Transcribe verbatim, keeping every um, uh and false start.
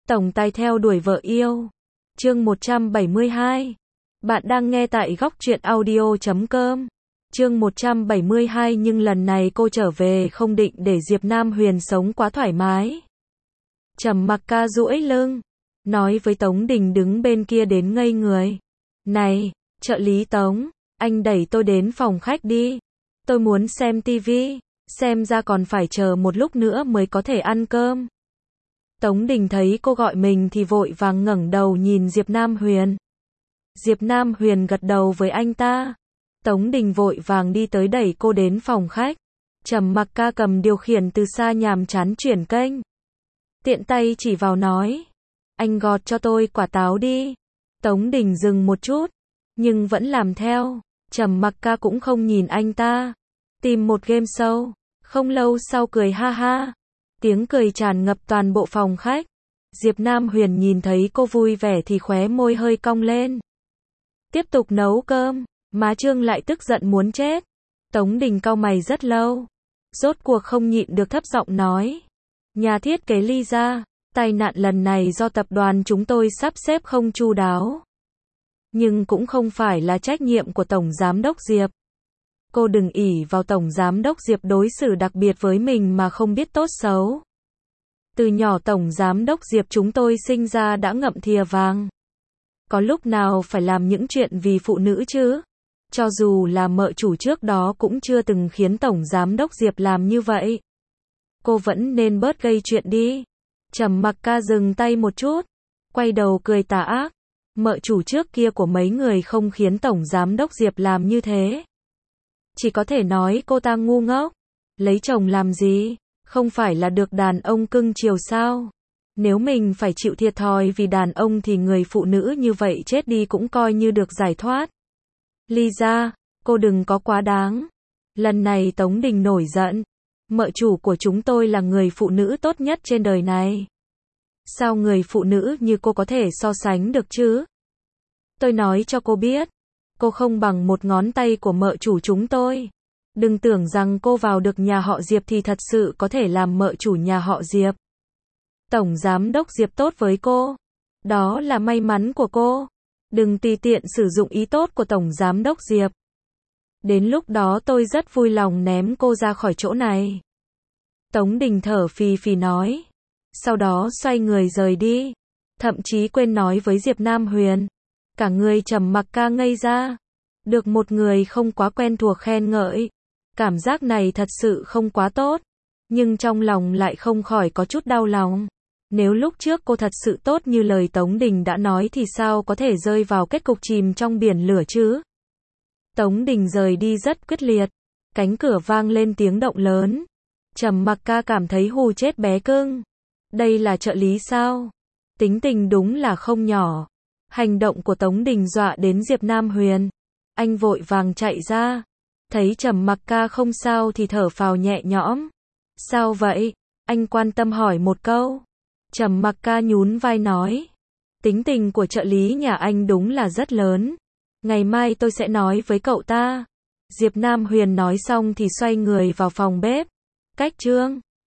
Tổng tài theo đuổi vợ yêu. Chương một trăm bảy mươi hai. Bạn đang nghe tại góc truyện audio chấm com. Chương một trăm bảy mươi hai nhưng lần này cô trở về không định để Diệp Nam Huyền sống quá thoải mái. Trầm Mặc Ca duỗi lưng, nói với Tống Đình đứng bên kia đến ngây người. Này, trợ lý Tống, anh đẩy tôi đến phòng khách đi. Tôi muốn xem tivi, xem ra còn phải chờ một lúc nữa mới có thể ăn cơm. Tống Đình thấy cô gọi mình thì vội vàng ngẩng đầu nhìn Diệp Nam Huyền. Diệp Nam Huyền gật đầu với anh ta. Tống Đình vội vàng đi tới đẩy cô đến phòng khách. Trầm Mặc Ca cầm điều khiển từ xa nhàm chán chuyển kênh. Tiện tay chỉ vào nói. Anh gọt cho tôi quả táo đi. Tống Đình dừng một chút, nhưng vẫn làm theo. Trầm Mặc Ca cũng không nhìn anh ta. Tìm một game show. Không lâu sau cười ha ha. Tiếng cười tràn ngập toàn bộ phòng khách. Diệp Nam Huyền nhìn thấy cô vui vẻ thì khóe môi hơi cong lên. Tiếp tục nấu cơm. Má Trương lại tức giận muốn chết. Tống Đình cau mày rất lâu. Rốt cuộc không nhịn được thấp giọng nói. Nhà thiết kế Lisa, tai nạn lần này do tập đoàn chúng tôi sắp xếp không chu đáo. Nhưng cũng không phải là trách nhiệm của Tổng Giám đốc Diệp. Cô đừng ỷ vào Tổng Giám đốc Diệp đối xử đặc biệt với mình mà không biết tốt xấu. Từ nhỏ Tổng Giám đốc Diệp chúng tôi sinh ra đã ngậm thìa vàng. Có lúc nào phải làm những chuyện vì phụ nữ chứ? Cho dù là mợ chủ trước đó cũng chưa từng khiến Tổng Giám đốc Diệp làm như vậy. Cô vẫn nên bớt gây chuyện đi. Trầm Mặc Ca dừng tay một chút, quay đầu cười tà ác. Mợ chủ trước kia của mấy người không khiến Tổng Giám đốc Diệp làm như thế. Chỉ có thể nói cô ta ngu ngốc. Lấy chồng làm gì? Không phải là được đàn ông cưng chiều sao? Nếu mình phải chịu thiệt thòi vì đàn ông thì người phụ nữ như vậy chết đi cũng coi như được giải thoát. Lisa, cô đừng có quá đáng. Lần này Tống Đình nổi giận. Mợ chủ của chúng tôi là người phụ nữ tốt nhất trên đời này. Sao người phụ nữ như cô có thể so sánh được chứ? Tôi nói cho cô biết. Cô không bằng một ngón tay của mợ chủ chúng tôi. Đừng tưởng rằng cô vào được nhà họ Diệp thì thật sự có thể làm mợ chủ nhà họ Diệp. Tổng Giám đốc Diệp tốt với cô. Đó là may mắn của cô. Đừng tùy tiện sử dụng ý tốt của Tổng Giám đốc Diệp. Đến lúc đó tôi rất vui lòng ném cô ra khỏi chỗ này. Tống Đình thở phì phì nói. Sau đó xoay người rời đi. Thậm chí quên nói với Diệp Nam Huyền. Cả người Trầm Mặc Ca ngây ra. Được một người không quá quen thuộc khen ngợi. Cảm giác này thật sự không quá tốt. Nhưng trong lòng lại không khỏi có chút đau lòng. Nếu lúc trước cô thật sự tốt như lời Tống Đình đã nói thì sao có thể rơi vào kết cục chìm trong biển lửa chứ? Tống Đình rời đi rất quyết liệt. Cánh cửa vang lên tiếng động lớn. Trầm Mặc Ca cảm thấy hù chết bé cưng. Đây là trợ lý sao? Tính tình đúng là không nhỏ. Hành động của Tống Đình dọa đến Diệp Nam Huyền. Anh vội vàng chạy ra. Thấy Trầm Mặc Ca không sao thì thở phào nhẹ nhõm. Sao vậy? Anh quan tâm hỏi một câu. Trầm Mặc Ca nhún vai nói. Tính tình của trợ lý nhà anh đúng là rất lớn. Ngày mai tôi sẽ nói với cậu ta. Diệp Nam Huyền nói xong thì xoay người vào phòng bếp. Cách Trương.